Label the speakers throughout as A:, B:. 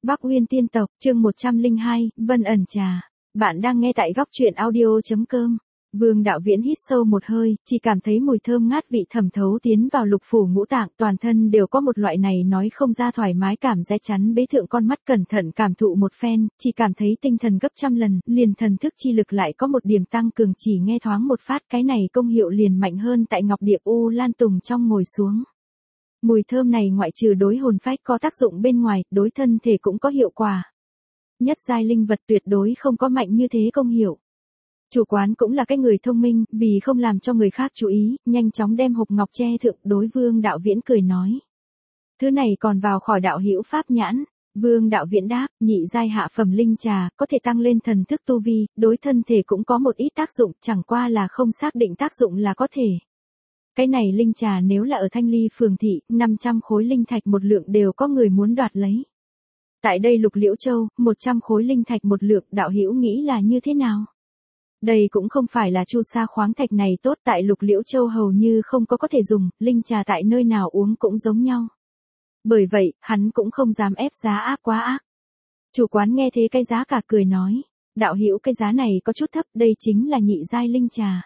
A: Bắc Uyên Tiên Tộc, chương 102, Vân ẩn trà. Bạn đang nghe tại góc truyện audio.com. Vương Đạo Viễn hít sâu một hơi, chỉ cảm thấy mùi thơm ngát vị thẩm thấu tiến vào lục phủ ngũ tạng, toàn thân đều có một loại này nói không ra thoải mái cảm rẽ chắn bế thượng con mắt cẩn thận cảm thụ một phen, chỉ cảm thấy tinh thần gấp trăm lần, liền thần thức chi lực lại có một điểm tăng cường, chỉ nghe thoáng một phát cái này công hiệu liền mạnh hơn tại Ngọc Điệp U Lan Tùng trong ngồi xuống. Mùi thơm này ngoại trừ đối hồn phách có tác dụng bên ngoài, đối thân thể cũng có hiệu quả. Nhất giai linh vật tuyệt đối không có mạnh như thế công hiệu. Chủ quán cũng là cái người thông minh, vì không làm cho người khác chú ý, nhanh chóng đem hộp ngọc che thượng, đối Vương Đạo Viễn cười nói. Thứ này còn vào khỏi đạo hữu pháp nhãn. Vương Đạo Viễn đáp, nhị giai hạ phẩm linh trà, có thể tăng lên thần thức tu vi, đối thân thể cũng có một ít tác dụng, chẳng qua là không xác định tác dụng là có thể. Cái này linh trà nếu là ở Thanh Ly phường thị, 500 khối linh thạch một lượng đều có người muốn đoạt lấy. Tại đây Lục Liễu Châu, 100 khối linh thạch một lượng, đạo hữu nghĩ là như thế nào? Đây cũng không phải là chu sa khoáng thạch này tốt, tại Lục Liễu Châu hầu như không có thể dùng, linh trà tại nơi nào uống cũng giống nhau. Bởi vậy, hắn cũng không dám ép giá áp quá ác. Chủ quán nghe thế cái giá cả cười nói, đạo hữu cái giá này có chút thấp, đây chính là nhị giai linh trà.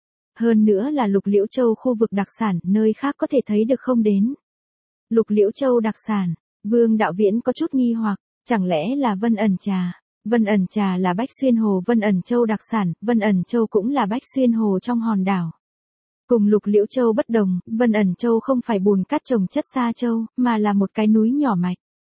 A: Hơn nữa là Lục Liễu Châu khu vực đặc sản, nơi khác có thể thấy được không đến. Lục Liễu Châu đặc sản, Vương Đạo Viễn có chút nghi hoặc, chẳng lẽ là Vân ẩn trà? Vân ẩn trà là Bách Xuyên Hồ Vân ẩn Châu đặc sản, Vân ẩn Châu cũng là Bách Xuyên Hồ trong hòn đảo. Cùng Lục Liễu Châu bất đồng, Vân ẩn Châu không phải bùn cát trồng chất sa châu, mà là một cái núi nhỏ mạch.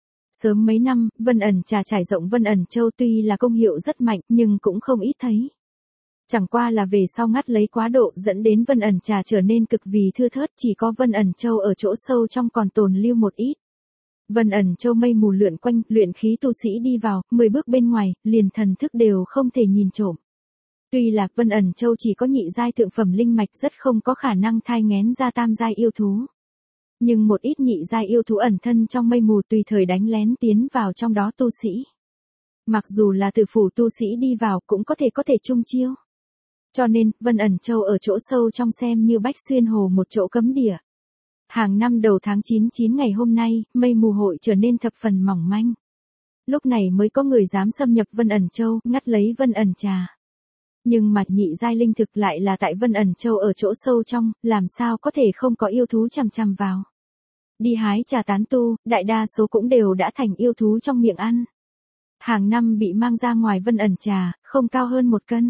A: Sớm mấy năm, Vân ẩn trà trải rộng Vân ẩn Châu tuy là công hiệu rất mạnh, nhưng cũng không ít thấy. Chẳng qua là về sau ngắt lấy quá độ dẫn đến Vân ẩn trà trở nên cực vì thưa thớt, chỉ có Vân ẩn Châu ở chỗ sâu trong còn tồn lưu một ít. Vân ẩn Châu mây mù lượn quanh, luyện khí tu sĩ đi vào, 10 bước bên ngoài, liền thần thức đều không thể nhìn trộm. Tuy là Vân ẩn Châu chỉ có nhị giai thượng phẩm linh mạch rất không có khả năng thai nghén ra tam giai yêu thú. Nhưng một ít nhị giai yêu thú ẩn thân trong mây mù tùy thời đánh lén tiến vào trong đó tu sĩ. Mặc dù là tử phủ tu sĩ đi vào cũng có thể chung chiêu. Cho nên, Vân ẩn Châu ở chỗ sâu trong xem như Bách Xuyên Hồ một chỗ cấm địa. Hàng năm đầu tháng 9 ngày hôm nay, mây mù hội trở nên thập phần mỏng manh. Lúc này mới có người dám xâm nhập Vân ẩn Châu, ngắt lấy Vân ẩn trà. Nhưng mà nhị giai linh thực lại là tại Vân ẩn Châu ở chỗ sâu trong, làm sao có thể không có yêu thú chằm chằm vào. Đi hái trà tán tu, đại đa số cũng đều đã thành yêu thú trong miệng ăn. Hàng năm bị mang ra ngoài Vân ẩn trà, không cao hơn 1 cân.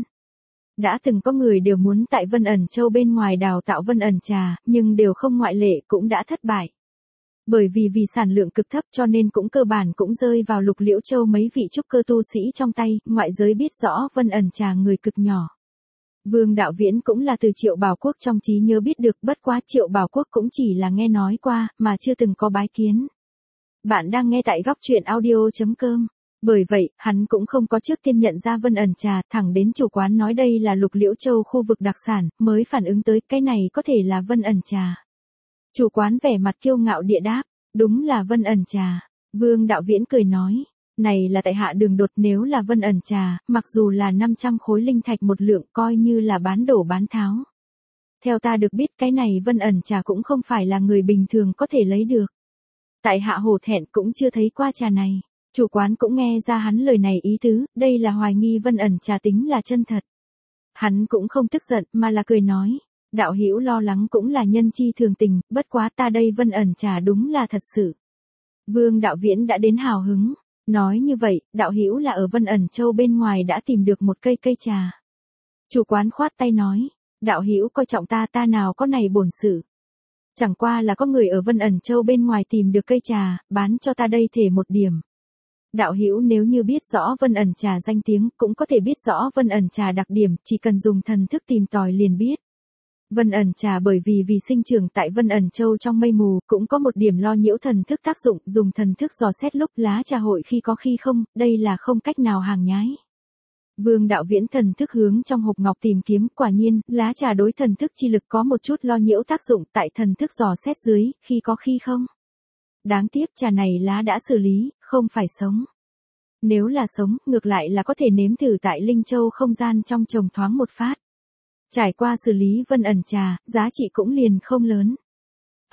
A: Đã từng có người đều muốn tại Vân ẩn Châu bên ngoài đào tạo Vân ẩn trà, nhưng đều không ngoại lệ cũng đã thất bại. Bởi vì sản lượng cực thấp cho nên cũng cơ bản cũng rơi vào Lục Liễu Châu mấy vị trúc cơ tu sĩ trong tay, ngoại giới biết rõ Vân ẩn trà người cực nhỏ. Vương Đạo Viễn cũng là từ Triệu Bảo Quốc trong trí nhớ biết được, bất quá Triệu Bảo Quốc cũng chỉ là nghe nói qua, mà chưa từng có bái kiến. Bạn đang nghe tại góc truyện audio.com. Bởi vậy, hắn cũng không có trước tiên nhận ra Vân ẩn trà, thẳng đến chủ quán nói đây là Lục Liễu Châu khu vực đặc sản, mới phản ứng tới cái này có thể là Vân ẩn trà. Chủ quán vẻ mặt kiêu ngạo địa đáp, đúng là Vân ẩn trà. Vương Đạo Viễn cười nói, này là tại hạ đường đột, nếu là Vân ẩn trà, mặc dù là 500 khối linh thạch một lượng coi như là bán đổ bán tháo. Theo ta được biết cái này Vân ẩn trà cũng không phải là người bình thường có thể lấy được. Tại hạ hổ thẹn cũng chưa thấy qua trà này. Chủ quán cũng nghe ra hắn lời này ý tứ, đây là hoài nghi Vân ẩn trà tính là chân thật. Hắn cũng không tức giận mà là cười nói, đạo hữu lo lắng cũng là nhân chi thường tình, bất quá ta đây Vân ẩn trà đúng là thật sự. Vương Đạo Viễn đã đến hào hứng, nói như vậy, đạo hữu là ở Vân ẩn Châu bên ngoài đã tìm được một cây trà. Chủ quán khoát tay nói, đạo hữu coi trọng ta nào có này bổn sự. Chẳng qua là có người ở Vân ẩn Châu bên ngoài tìm được cây trà, bán cho ta đây thể một điểm. Đạo hữu nếu như biết rõ Vân ẩn trà danh tiếng, cũng có thể biết rõ Vân ẩn trà đặc điểm, chỉ cần dùng thần thức tìm tòi liền biết. Vân ẩn trà bởi vì sinh trưởng tại Vân ẩn Châu trong mây mù, cũng có một điểm lo nhiễu thần thức tác dụng, dùng thần thức dò xét lúc lá trà hội khi có khi không, đây là không cách nào hàng nhái. Vương Đạo Viễn thần thức hướng trong hộp ngọc tìm kiếm, quả nhiên, lá trà đối thần thức chi lực có một chút lo nhiễu tác dụng, tại thần thức dò xét dưới, khi có khi không. Đáng tiếc trà này lá đã xử lý, không phải sống. Nếu là sống, ngược lại là có thể nếm thử tại Linh Châu không gian trong trồng thoáng một phát. Trải qua xử lý Vân ẩn trà, giá trị cũng liền không lớn.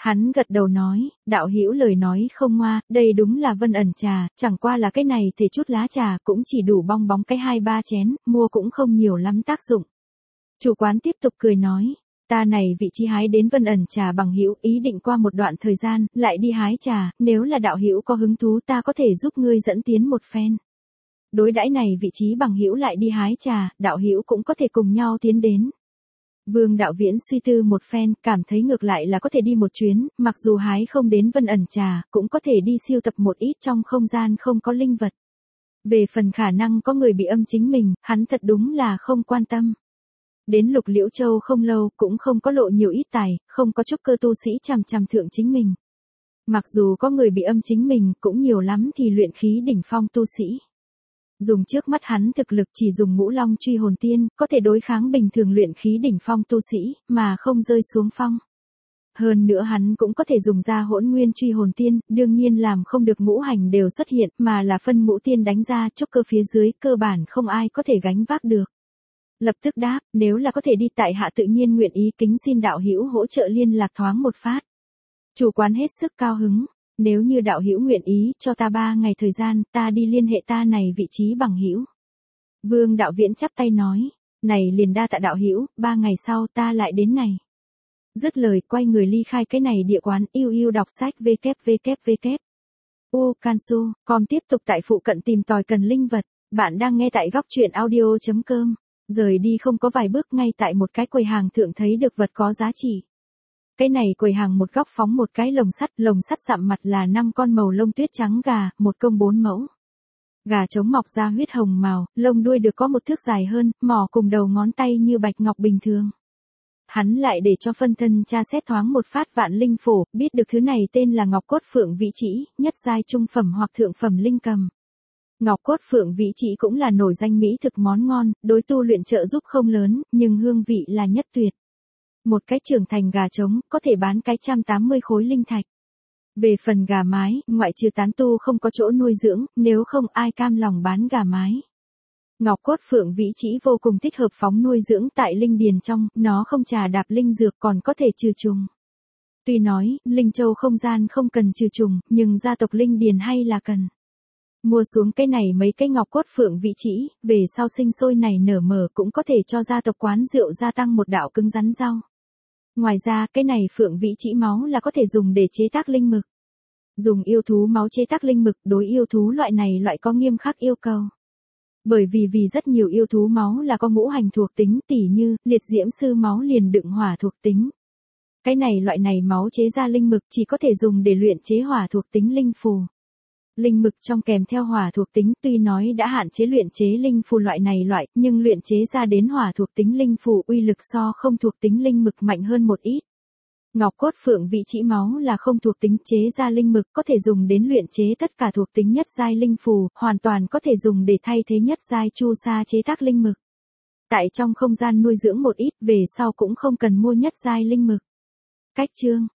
A: Hắn gật đầu nói, đạo hữu lời nói không ngoa, đây đúng là vân ẩn trà, chẳng qua là cái này thì chút lá trà cũng chỉ đủ bong bóng cái 2-3 chén, mua cũng không nhiều lắm tác dụng. Chủ quán tiếp tục cười nói, ta này vị trí hái đến vân ẩn trà bằng hữu, ý định qua một đoạn thời gian, lại đi hái trà, nếu là đạo hữu có hứng thú ta có thể giúp ngươi dẫn tiến một phen. Đối đãi này vị trí bằng hữu lại đi hái trà, đạo hữu cũng có thể cùng nhau tiến đến. Vương Đạo Viễn suy tư một phen, cảm thấy ngược lại là có thể đi một chuyến, mặc dù hái không đến vân ẩn trà, cũng có thể đi siêu tập một ít trong không gian không có linh vật. Về phần khả năng có người bị âm chính mình, hắn thật đúng là không quan tâm. Đến Lục Liễu Châu không lâu, cũng không có lộ nhiều ít tài, không có trúc cơ tu sĩ chằm chằm thượng chính mình. Mặc dù có người bị âm chính mình, cũng nhiều lắm thì luyện khí đỉnh phong tu sĩ. Dùng trước mắt hắn thực lực chỉ dùng Ngũ Long Truy Hồn Tiên, có thể đối kháng bình thường luyện khí đỉnh phong tu sĩ, mà không rơi xuống phong. Hơn nữa hắn cũng có thể dùng ra Hỗn Nguyên Truy Hồn Tiên, đương nhiên làm không được ngũ hành đều xuất hiện, mà là phân ngũ tiên đánh ra, trúc cơ phía dưới, cơ bản không ai có thể gánh vác được. Lập tức đáp, nếu là có thể đi tại hạ tự nhiên nguyện ý kính xin đạo hữu hỗ trợ liên lạc thoáng một phát. Chủ quán hết sức cao hứng. Nếu như đạo hữu nguyện ý, cho ta 3 ngày thời gian, ta đi liên hệ ta này vị trí bằng hữu. Vương Đạo Viễn chắp tay nói, này liền đa tạ đạo hữu, 3 ngày sau ta lại đến này. Dứt lời quay người ly khai cái này địa quán, yêu đọc sách www. Cansu.com tiếp tục tại phụ cận tìm tòi cần linh vật. Bạn đang nghe tại góc truyện audio.com. Rời đi không có vài bước, ngay tại một cái quầy hàng thượng thấy được vật có giá trị. Cái này quầy hàng một góc phóng một cái lồng sắt sạm mặt là 5 con màu lông tuyết trắng gà, một công 4 mẫu. Gà trống mọc ra huyết hồng màu, lông đuôi được có 1 thước dài hơn, mỏ cùng đầu ngón tay như bạch ngọc bình thường. Hắn lại để cho phân thân tra xét thoáng một phát vạn linh phổ, biết được thứ này tên là Ngọc Cốt Phượng Vĩ Chỉ, nhất giai trung phẩm hoặc thượng phẩm linh cầm. Ngọc Cốt Phượng Vĩ Chỉ cũng là nổi danh mỹ thực món ngon, đối tu luyện trợ giúp không lớn, nhưng hương vị là nhất tuyệt. Một cái trưởng thành gà trống, có thể bán cái 180 khối linh thạch. Về phần gà mái, ngoại trừ tán tu không có chỗ nuôi dưỡng, nếu không ai cam lòng bán gà mái. Ngọc Cốt Phượng Vĩ Chỉ vô cùng thích hợp phóng nuôi dưỡng tại linh điền trong, nó không trà đạp linh dược còn có thể trừ trùng. Tuy nói, linh châu không gian không cần trừ trùng, nhưng gia tộc linh điền hay là cần. Mua xuống cái này mấy cái Ngọc Cốt Phượng Vĩ Chỉ, về sau sinh sôi này nở mở cũng có thể cho gia tộc quán rượu gia tăng một đạo cứng rắn rau. Ngoài ra, cái này Phượng Vĩ Chỉ máu là có thể dùng để chế tác linh mực. Dùng yêu thú máu chế tác linh mực, đối yêu thú loại này loại có nghiêm khắc yêu cầu. Bởi vì rất nhiều yêu thú máu là có ngũ hành thuộc tính, tỉ như liệt diễm sư máu liền đựng hỏa thuộc tính. Cái này loại này máu chế ra linh mực chỉ có thể dùng để luyện chế hỏa thuộc tính linh phù. Linh mực trong kèm theo hỏa thuộc tính, tuy nói đã hạn chế luyện chế linh phù loại này nhưng luyện chế ra đến hỏa thuộc tính linh phù uy lực so không thuộc tính linh mực mạnh hơn một ít. Ngọc Cốt Phượng Vĩ Chỉ máu là không thuộc tính chế ra linh mực, có thể dùng đến luyện chế tất cả thuộc tính nhất giai linh phù, hoàn toàn có thể dùng để thay thế nhất giai chu sa chế tác linh mực. Tại trong không gian nuôi dưỡng một ít, về sau cũng không cần mua nhất giai linh mực. Cách chương